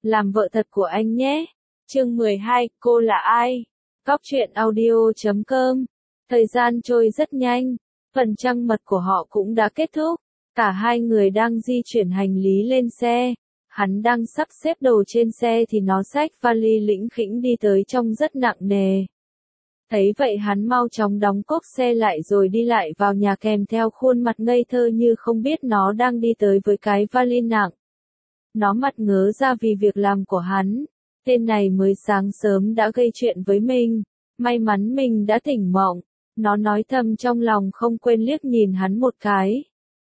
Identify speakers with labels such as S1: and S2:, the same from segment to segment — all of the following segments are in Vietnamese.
S1: làm vợ thật của anh nhé. Chương 12, cô là ai? Cóc truyện audio.com. Thời gian trôi rất nhanh, phần trăng mật của họ cũng đã kết thúc. Cả hai người đang di chuyển hành lý lên xe. Hắn đang sắp xếp đồ trên xe thì nó xách vali lỉnh khỉnh đi tới trông rất nặng nề. Thấy vậy hắn mau chóng đóng cốp xe lại rồi đi lại vào nhà kèm theo khuôn mặt ngây thơ như không biết nó đang đi tới với cái vali nặng. Nó mặt ngớ ra vì việc làm của hắn. Tên này mới sáng sớm đã gây chuyện với mình. May mắn mình đã tỉnh mộng. Nó nói thầm trong lòng không quên liếc nhìn hắn một cái.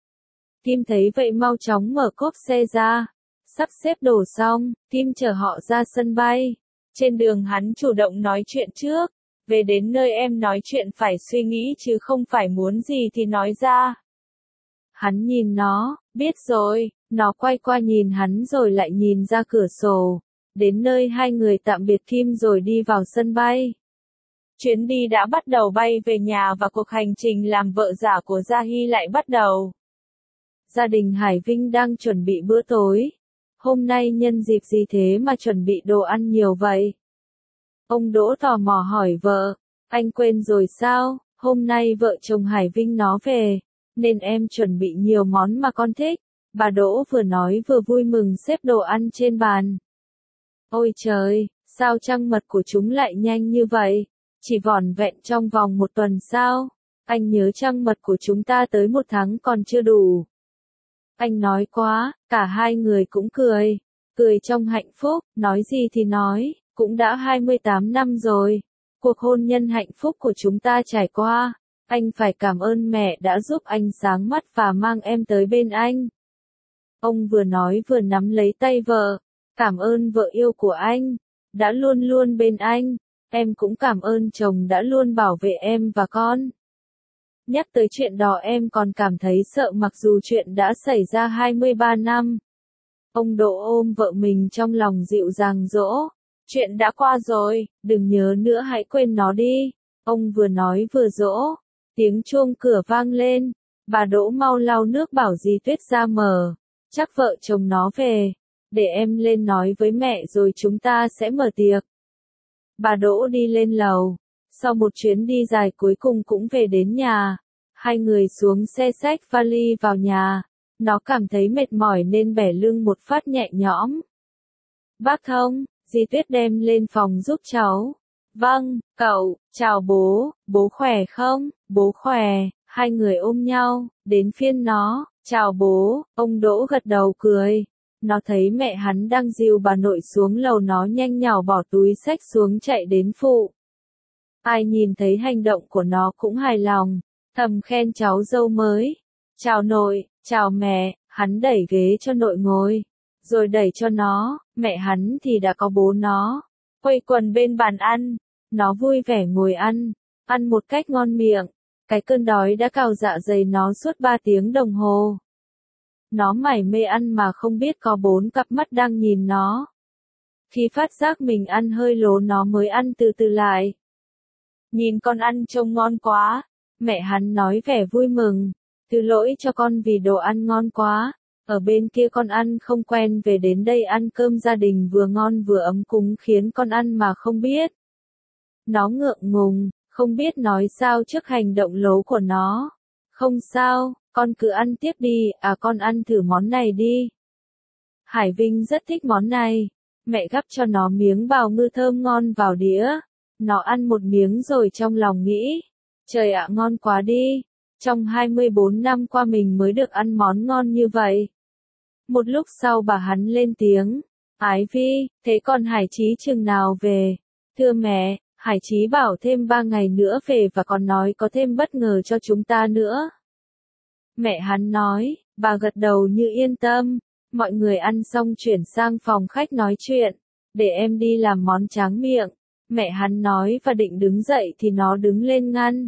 S1: Kim thấy vậy mau chóng mở cốp xe ra. Sắp xếp đồ xong, Kim chở họ ra sân bay. Trên đường hắn chủ động nói chuyện trước. Về đến nơi em nói chuyện phải suy nghĩ chứ không phải muốn gì thì nói ra. Hắn nhìn nó, biết rồi, nó quay qua nhìn hắn rồi lại nhìn ra cửa sổ. Đến nơi hai người tạm biệt Kim rồi đi vào sân bay. Chuyến đi đã bắt đầu bay về nhà và cuộc hành trình làm vợ giả của Gia Hy lại bắt đầu. Gia đình Hải Vinh đang chuẩn bị bữa tối. Hôm nay nhân dịp gì thế mà chuẩn bị đồ ăn nhiều vậy? Ông Đỗ tò mò hỏi vợ, anh quên rồi sao, hôm nay vợ chồng Hải Vinh nó về, nên em chuẩn bị nhiều món mà con thích. Bà Đỗ vừa nói vừa vui mừng xếp đồ ăn trên bàn. Ôi trời, sao trăng mật của chúng lại nhanh như vậy? Chỉ vỏn vẹn trong vòng 1 tuần sao? Anh nhớ trăng mật của chúng ta tới 1 tháng còn chưa đủ. Anh nói quá, cả hai người cũng cười. Cười trong hạnh phúc, nói gì thì nói, cũng đã 28 năm rồi. Cuộc hôn nhân hạnh phúc của chúng ta trải qua. Anh phải cảm ơn mẹ đã giúp anh sáng mắt và mang em tới bên anh. Ông vừa nói vừa nắm lấy tay vợ. Cảm ơn vợ yêu của anh, đã luôn luôn bên anh. Em cũng cảm ơn chồng đã luôn bảo vệ em và con. Nhắc tới chuyện đó em còn cảm thấy sợ mặc dù chuyện đã xảy ra 23 năm. Ông Đỗ ôm vợ mình trong lòng dịu dàng dỗ. Chuyện đã qua rồi, đừng nhớ nữa, hãy quên nó đi. Ông vừa nói vừa dỗ. Tiếng chuông cửa vang lên. Bà Đỗ mau lau nước bảo dì Tuyết ra mở. Chắc vợ chồng nó về. Để em lên nói với mẹ rồi chúng ta sẽ mở tiệc. Bà Đỗ đi lên lầu. Sau một chuyến đi dài cuối cùng cũng về đến nhà. Hai người xuống xe xách vali vào nhà. Nó cảm thấy mệt mỏi nên bẻ lưng một phát nhẹ nhõm. Bác Thông, dì Tuyết đem lên phòng giúp cháu. Vâng, cậu, chào bố, bố khỏe không? Bố khỏe, hai người ôm nhau, đến phiên nó, chào bố, ông Đỗ gật đầu cười. Nó thấy mẹ hắn đang dìu bà nội xuống lầu nó nhanh nhảu bỏ túi xách xuống chạy đến phụ. Ai nhìn thấy hành động của nó cũng hài lòng, thầm khen cháu dâu mới. Chào nội, chào mẹ, hắn đẩy ghế cho nội ngồi, rồi đẩy cho nó, mẹ hắn thì đã có bố nó. Quây quần bên bàn ăn, nó vui vẻ ngồi ăn một cách ngon miệng. Cái cơn đói đã cào dạ dày nó suốt 3 tiếng đồng hồ. Nó mải mê ăn mà không biết có 4 cặp mắt đang nhìn nó. Khi phát giác mình ăn hơi lố nó mới ăn từ từ lại. Nhìn con ăn trông ngon quá, mẹ hắn nói vẻ vui mừng. Thứ lỗi cho con vì đồ ăn ngon quá. Ở bên kia con ăn không quen về đến đây ăn cơm gia đình vừa ngon vừa ấm cúng khiến con ăn mà không biết. Nó ngượng ngùng, không biết nói sao trước hành động lố của nó. Không sao, con cứ ăn tiếp đi, con ăn thử món này đi. Hải Vinh rất thích món này. Mẹ gắp cho nó miếng bào ngư thơm ngon vào đĩa. Nó ăn một miếng rồi trong lòng nghĩ. Trời ạ, ngon quá đi. Trong 24 năm qua mình mới được ăn món ngon như vậy. Một lúc sau bà hắn lên tiếng. Ái Vi, thế còn Hải Chí chừng nào về? Thưa mẹ, Hải Chí bảo thêm 3 ngày nữa về và còn nói có thêm bất ngờ cho chúng ta nữa. Mẹ hắn nói, bà gật đầu như yên tâm. Mọi người ăn xong chuyển sang phòng khách nói chuyện. Để em đi làm món tráng miệng. Mẹ hắn nói và định đứng dậy thì nó đứng lên ngăn.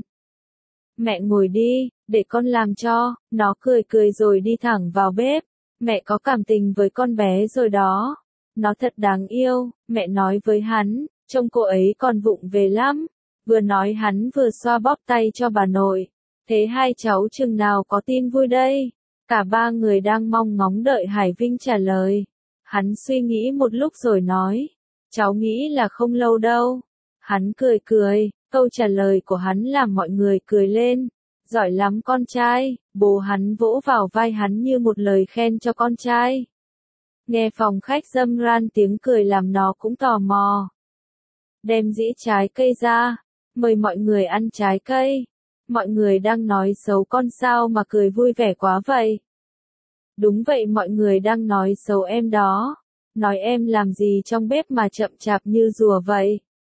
S1: Mẹ ngồi đi, để con làm cho. Nó cười cười rồi đi thẳng vào bếp. Mẹ có cảm tình với con bé rồi đó. Nó thật đáng yêu, mẹ nói với hắn. Trông cô ấy còn vụng về lắm. Vừa nói hắn vừa xoa bóp tay cho bà nội. Thế hai cháu chừng nào có tin vui đây? Cả ba người đang mong ngóng đợi Hải Vinh trả lời. Hắn suy nghĩ một lúc rồi nói, cháu nghĩ là không lâu đâu. Hắn cười cười, câu trả lời của hắn làm mọi người cười lên. Giỏi lắm con trai, bố hắn vỗ vào vai hắn như một lời khen cho con trai. Nghe phòng khách râm ran tiếng cười làm nó cũng tò mò. Đem dĩ trái cây ra, mời mọi người ăn trái cây. Mọi người đang nói xấu con sao mà cười vui vẻ quá vậy. Đúng vậy, mọi người đang nói xấu em đó. Nói em làm gì trong bếp mà chậm chạp như rùa vậy.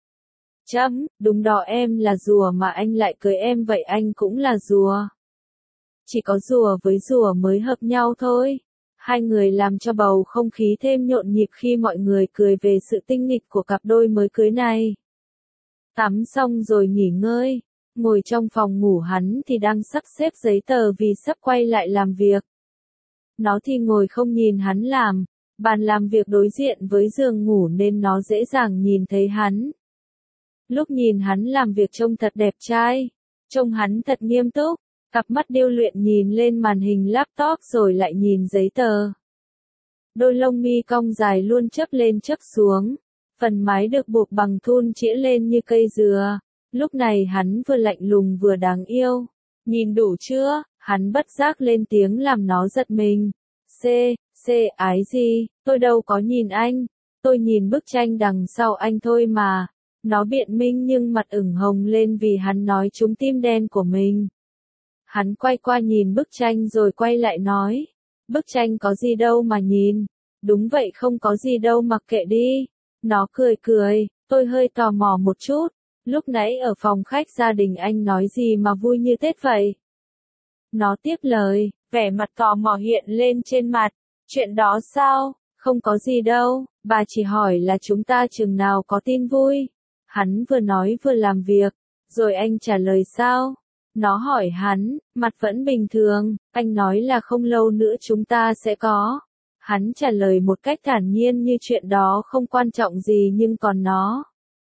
S1: Đúng đó, em là rùa mà anh lại cười em vậy, anh cũng là rùa. Chỉ có rùa với rùa mới hợp nhau thôi. Hai người làm cho bầu không khí thêm nhộn nhịp khi mọi người cười về sự tinh nghịch của cặp đôi mới cưới này. Tắm xong rồi nghỉ ngơi, ngồi trong phòng ngủ hắn thì đang sắp xếp giấy tờ vì sắp quay lại làm việc. Nó thì ngồi không nhìn hắn làm, bàn làm việc đối diện với giường ngủ nên nó dễ dàng nhìn thấy hắn. Lúc nhìn hắn làm việc trông thật đẹp trai, trông hắn thật nghiêm túc, cặp mắt điêu luyện nhìn lên màn hình laptop rồi lại nhìn giấy tờ. Đôi lông mi cong dài luôn chớp lên chớp xuống, phần mái được buộc bằng thun chĩa lên như cây dừa. Lúc này hắn vừa lạnh lùng vừa đáng yêu. Nhìn đủ chưa? Hắn bất giác lên tiếng làm nó giật mình. Ái gì, tôi đâu có nhìn anh, tôi nhìn bức tranh đằng sau anh thôi mà. Nó biện minh nhưng mặt ửng hồng lên vì hắn nói trúng tim đen của mình. Hắn quay qua nhìn bức tranh rồi quay lại nói. Bức tranh có gì đâu mà nhìn. Đúng vậy, không có gì đâu, mặc kệ đi. Nó cười cười, tôi hơi tò mò một chút. Lúc nãy ở phòng khách gia đình anh nói gì mà vui như Tết vậy? Nó tiếp lời, vẻ mặt tò mò hiện lên trên mặt. Chuyện đó sao? Không có gì đâu, bà chỉ hỏi là chúng ta chừng nào có tin vui. Hắn vừa nói vừa làm việc, rồi anh trả lời sao? Nó hỏi hắn, mặt vẫn bình thường, anh nói là không lâu nữa chúng ta sẽ có. Hắn trả lời một cách thản nhiên như chuyện đó không quan trọng gì, nhưng còn nó.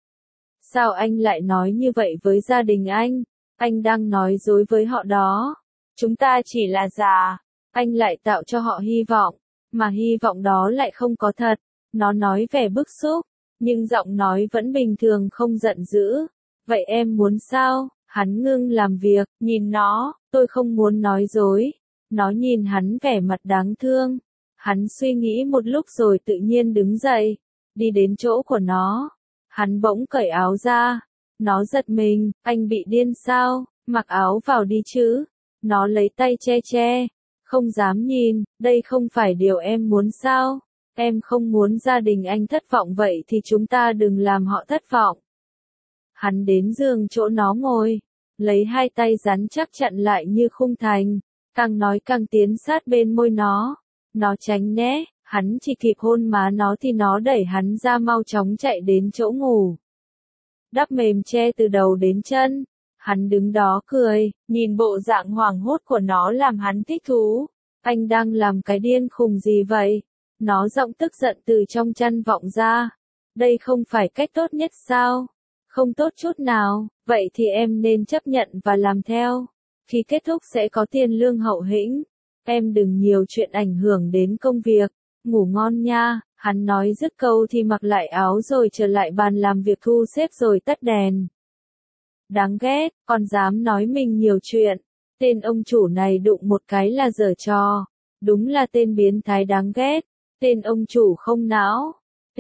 S1: Sao anh lại nói như vậy với gia đình anh? Anh đang nói dối với họ đó. Chúng ta chỉ là giả. Anh lại tạo cho họ hy vọng, mà hy vọng đó lại không có thật. Nó nói vẻ bức xúc, nhưng giọng nói vẫn bình thường không giận dữ. Vậy em muốn sao? Hắn ngưng làm việc, nhìn nó, tôi không muốn nói dối. Nó nhìn hắn vẻ mặt đáng thương. Hắn suy nghĩ một lúc rồi tự nhiên đứng dậy, đi đến chỗ của nó. Hắn bỗng cởi áo ra. Nó giật mình, anh bị điên sao? Mặc áo vào đi chứ. Nó lấy tay che che, không dám nhìn, đây không phải điều em muốn sao? Em không muốn gia đình anh thất vọng, vậy thì chúng ta đừng làm họ thất vọng. Hắn đến giường chỗ nó ngồi, lấy hai tay rắn chắc chặn lại như khung thành, càng nói càng tiến sát bên môi nó. Nó tránh né, hắn chỉ kịp hôn má nó thì nó đẩy hắn ra mau chóng chạy đến chỗ ngủ. Đắp mềm che từ đầu đến chân. Hắn đứng đó cười, nhìn bộ dạng hoảng hốt của nó làm hắn thích thú. Anh đang làm cái điên khùng gì vậy? Nó giọng tức giận từ trong chăn vọng ra. Đây không phải cách tốt nhất sao? Không tốt chút nào, vậy thì em nên chấp nhận và làm theo. Khi kết thúc sẽ có tiền lương hậu hĩnh. Em đừng nhiều chuyện ảnh hưởng đến công việc. Ngủ ngon nha. Hắn nói dứt câu thì mặc lại áo rồi trở lại bàn làm việc thu xếp rồi tắt đèn. Đáng ghét, còn dám nói mình nhiều chuyện. Tên ông chủ này đụng một cái là giở trò. Đúng là tên biến thái đáng ghét. Tên ông chủ không não.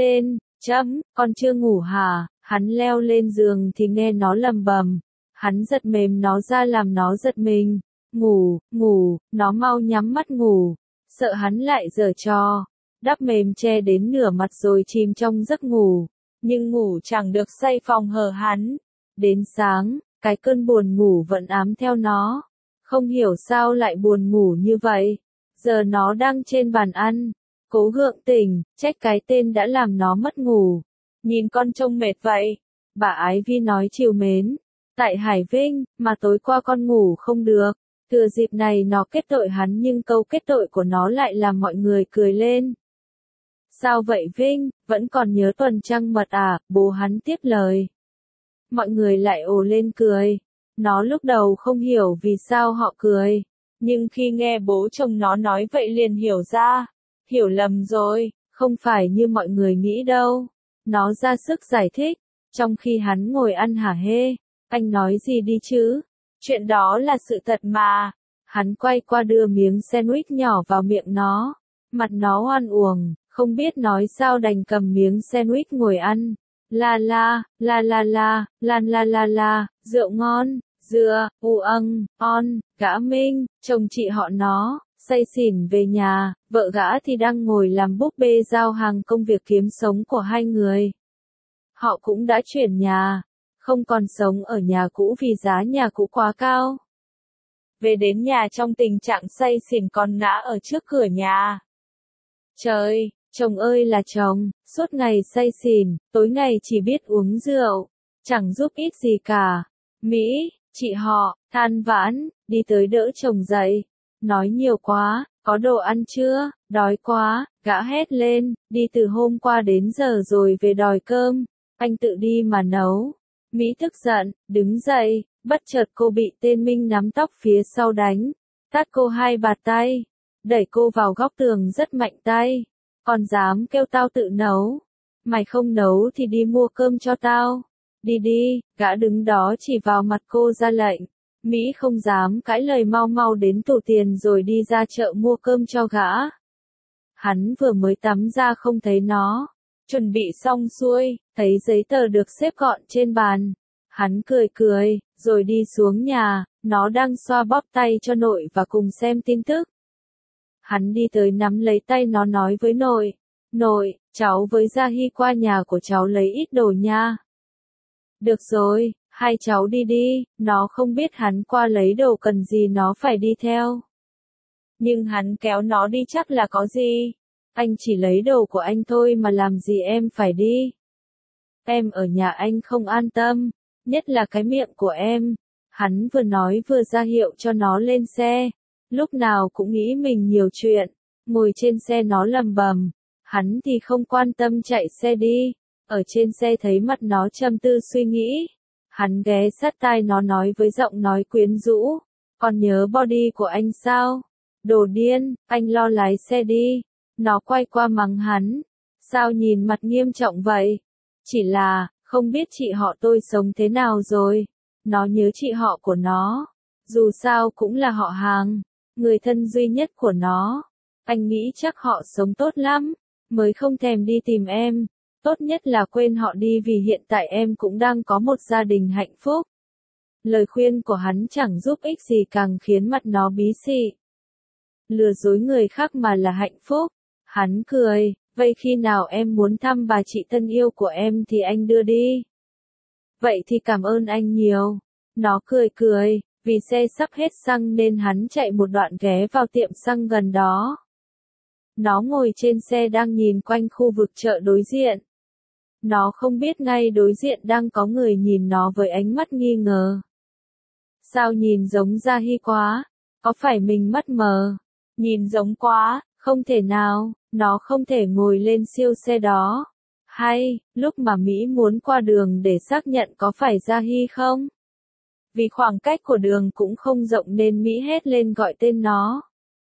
S1: Con chưa ngủ hả? Hắn leo lên giường thì nghe nó lầm bầm. Hắn giật mềm nó ra làm nó giật mình. Ngủ, nó mau nhắm mắt ngủ. Sợ hắn lại giở trò. Đắp mềm che đến nửa mặt rồi chìm trong giấc ngủ. Nhưng ngủ chẳng được say phòng hở hắn. Đến sáng, cái cơn buồn ngủ vẫn ám theo nó. Không hiểu sao lại buồn ngủ như vậy. Giờ nó đang trên bàn ăn. Cố gượng tỉnh, trách cái tên đã làm nó mất ngủ. Nhìn con trông mệt vậy. Bà Ái Vi nói trìu mến. Tại Hải Vinh, mà tối qua con ngủ không được. Thừa dịp này nó kết tội hắn nhưng câu kết tội của nó lại làm mọi người cười lên. Sao vậy Vinh, vẫn còn nhớ tuần trăng mật à? Bố hắn tiếp lời. Mọi người lại ồ lên cười. Nó lúc đầu không hiểu vì sao họ cười. Nhưng khi nghe bố chồng nó nói vậy liền hiểu ra. Hiểu lầm rồi, Không phải như mọi người nghĩ đâu. Nó ra sức giải thích, trong khi hắn ngồi ăn hả hê. Anh nói gì đi chứ? Chuyện đó là sự thật mà. Hắn quay qua đưa miếng sandwich nhỏ vào miệng nó. Mặt nó oan uổng, không biết nói sao đành cầm miếng sandwich ngồi ăn. La la, la la la, lan la la la, rượu ngon, dừa, on, gã Minh, chồng chị họ nó, say xỉn về nhà, vợ gã thì đang ngồi làm búp bê giao hàng công việc kiếm sống của hai người. Họ cũng đã chuyển nhà, không còn sống ở nhà cũ vì giá nhà cũ quá cao. Về đến nhà trong tình trạng say xỉn còn ngã ở trước cửa nhà. Trời, chồng ơi là chồng, suốt ngày say xỉn, tối ngày chỉ biết uống rượu, chẳng giúp ích gì cả. Mỹ, chị họ, than vãn, đi tới đỡ chồng dậy. Nói nhiều quá, có đồ ăn chưa, đói quá, gã hét lên, đi từ hôm qua đến giờ rồi về đòi cơm, anh tự đi mà nấu. Mỹ tức giận, đứng dậy, bất chợt cô bị tên Minh nắm tóc phía sau đánh, tát cô 2 bạt tay, đẩy cô vào góc tường rất mạnh tay. Còn dám kêu tao tự nấu. Mày không nấu thì đi mua cơm cho tao. Đi đi, gã đứng đó chỉ vào mặt cô ra lệnh. Mỹ không dám cãi lời, mau mau đến tủ tiền rồi đi ra chợ mua cơm cho gã. Hắn vừa mới tắm ra không thấy nó. Chuẩn bị xong xuôi, thấy giấy tờ được xếp gọn trên bàn. Hắn cười cười, rồi đi xuống nhà, nó đang xoa bóp tay cho nội và cùng xem tin tức. Hắn đi tới nắm lấy tay nó nói với nội. Nội, cháu với Gia Hy qua nhà của cháu lấy ít đồ nha. Được rồi, hai cháu đi đi, nó không biết hắn qua lấy đồ cần gì nó phải đi theo. Nhưng hắn kéo nó đi chắc là có gì. Anh chỉ lấy đồ của anh thôi mà làm gì em phải đi. Em ở nhà anh không an tâm, nhất là cái miệng của em. Hắn vừa nói vừa ra hiệu cho nó lên xe. Lúc nào cũng nghĩ mình nhiều chuyện, ngồi trên xe nó lầm bầm, hắn thì không quan tâm chạy xe đi, ở trên xe thấy mặt nó trầm tư suy nghĩ, hắn ghé sát tai nó nói với giọng nói quyến rũ, còn nhớ body của anh sao? Đồ điên, anh lo lái xe đi, nó quay qua mắng hắn, sao nhìn mặt nghiêm trọng vậy? Chỉ là, không biết chị họ tôi sống thế nào rồi, nó nhớ chị họ của nó, dù sao cũng là họ hàng. Người thân duy nhất của nó. Anh nghĩ chắc họ sống tốt lắm, mới không thèm đi tìm em. Tốt nhất là quên họ đi vì hiện tại em cũng đang có một gia đình hạnh phúc. Lời khuyên của hắn chẳng giúp ích gì càng khiến mặt nó bí xị. Lừa dối người khác mà là hạnh phúc. Hắn cười, vậy khi nào em muốn thăm bà chị thân yêu của em thì anh đưa đi. Vậy thì cảm ơn anh nhiều. Nó cười cười. Vì xe sắp hết xăng nên hắn chạy một đoạn ghé vào tiệm xăng gần đó. Nó ngồi trên xe đang nhìn quanh khu vực chợ đối diện. Nó không biết ngay đối diện đang có người nhìn nó với ánh mắt nghi ngờ. Sao nhìn giống Gia Hy quá? Có phải mình mất mờ? Nhìn giống quá, không thể nào, nó không thể ngồi lên siêu xe đó. Hay, lúc mà Mỹ muốn qua đường để xác nhận có phải Gia Hy không? Vì khoảng cách của đường cũng không rộng nên Mỹ hét lên gọi tên nó.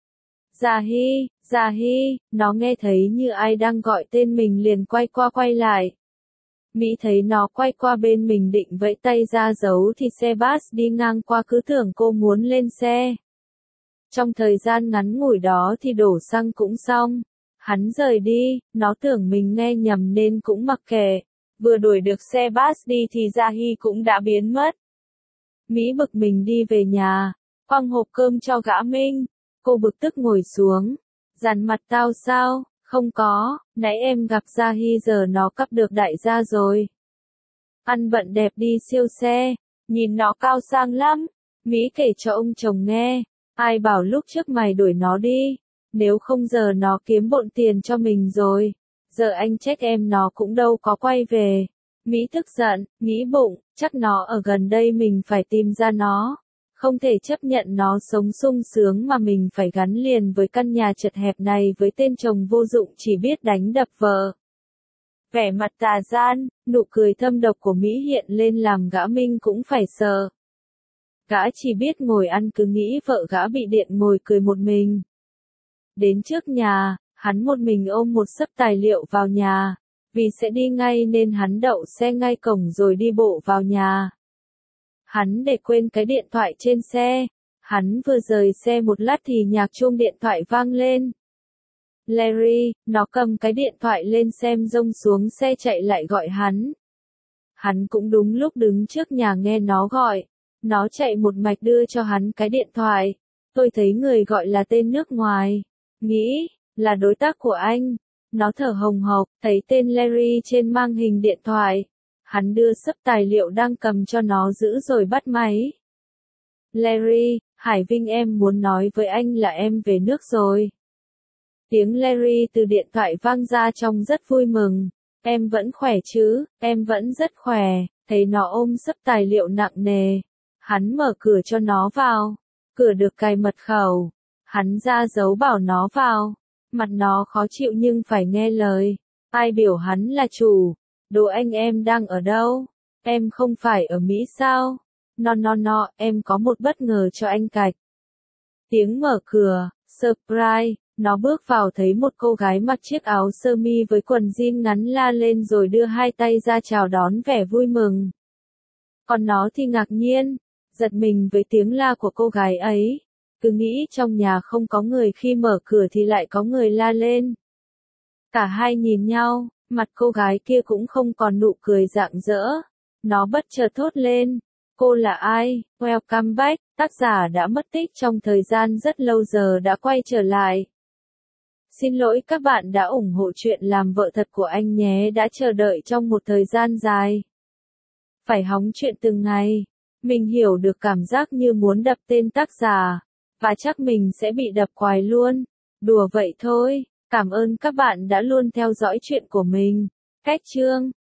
S1: Gia Hy, nó nghe thấy như ai đang gọi tên mình liền quay qua quay lại. Mỹ thấy nó quay qua bên mình định vẫy tay ra dấu thì xe bus đi ngang qua cứ tưởng cô muốn lên xe. Trong thời gian ngắn ngủi đó thì đổ xăng cũng xong. Hắn rời đi, nó tưởng mình nghe nhầm nên cũng mặc kệ. Vừa đuổi được xe bus đi thì Gia Hy cũng đã biến mất. Mỹ bực mình đi về nhà, quăng hộp cơm cho gã Minh. Cô bực tức ngồi xuống. Dằn mặt tao sao? Không có, nãy em gặp Gia Hy giờ nó cắp được đại gia rồi. Ăn bận đẹp đi siêu xe, nhìn nó cao sang lắm. Mỹ kể cho ông chồng nghe, ai bảo lúc trước mày đuổi nó đi, nếu không giờ nó kiếm bộn tiền cho mình rồi. Giờ anh trách em nó cũng đâu có quay về. Mỹ tức giận, nghĩ bụng, chắc nó ở gần đây mình phải tìm ra nó. Không thể chấp nhận nó sống sung sướng mà mình phải gắn liền với căn nhà chật hẹp này với tên chồng vô dụng chỉ biết đánh đập vợ. Vẻ mặt tà gian, nụ cười thâm độc của Mỹ hiện lên làm gã Minh cũng phải sợ. Gã chỉ biết ngồi ăn cứ nghĩ vợ gã bị điện ngồi cười một mình. Đến trước nhà, Hắn một mình ôm một xấp tài liệu vào nhà, vì sẽ đi ngay nên hắn đậu xe ngay cổng rồi đi bộ vào nhà. Hắn để quên cái điện thoại trên xe. Hắn vừa rời xe một lát thì nhạc chuông điện thoại vang lên. Larry, nó cầm cái điện thoại lên xem rông xuống xe chạy lại gọi hắn. Hắn cũng đúng lúc đứng trước nhà nghe nó gọi. Nó chạy một mạch đưa cho hắn cái điện thoại. Tôi thấy người gọi là tên nước ngoài. Nghĩ là đối tác của anh. Nó thở hồng hộc, thấy tên Larry trên màn hình điện thoại. Hắn đưa xấp tài liệu đang cầm cho nó giữ rồi bắt máy. Larry, Hải Vinh em muốn nói với anh là em về nước rồi. Tiếng Larry từ điện thoại vang ra trông rất vui mừng. Em vẫn khỏe chứ, em vẫn rất khỏe, thấy nó ôm xấp tài liệu nặng nề. Hắn mở cửa cho nó vào. Cửa được cài mật khẩu. Hắn ra dấu bảo nó vào. Mặt nó khó chịu nhưng phải nghe lời. Ai biểu hắn là chủ? Đồ anh em đang ở đâu? Em không phải ở Mỹ sao? No, em có một bất ngờ cho anh cạch. Tiếng mở cửa, surprise, nó bước vào thấy một cô gái mặc chiếc áo sơ mi với quần jean ngắn la lên rồi đưa hai tay ra chào đón vẻ vui mừng. Còn nó thì ngạc nhiên, giật mình với tiếng la của cô gái ấy. Cứ nghĩ trong nhà không có người khi mở cửa thì lại có người la lên. Cả hai nhìn nhau, mặt cô gái kia cũng không còn nụ cười rạng rỡ. Nó bất chợt thốt lên. Cô là ai? Welcome back, tác giả đã mất tích trong thời gian rất lâu giờ đã quay trở lại. Xin lỗi các bạn đã ủng hộ chuyện làm vợ thật của anh nhé, đã chờ đợi trong một thời gian dài. Phải hóng chuyện từng ngày. Mình hiểu được cảm giác như muốn đập tên tác giả. Và chắc mình sẽ bị đập quài luôn. Đùa vậy thôi. Cảm ơn các bạn đã luôn theo dõi chuyện của mình. Cách chương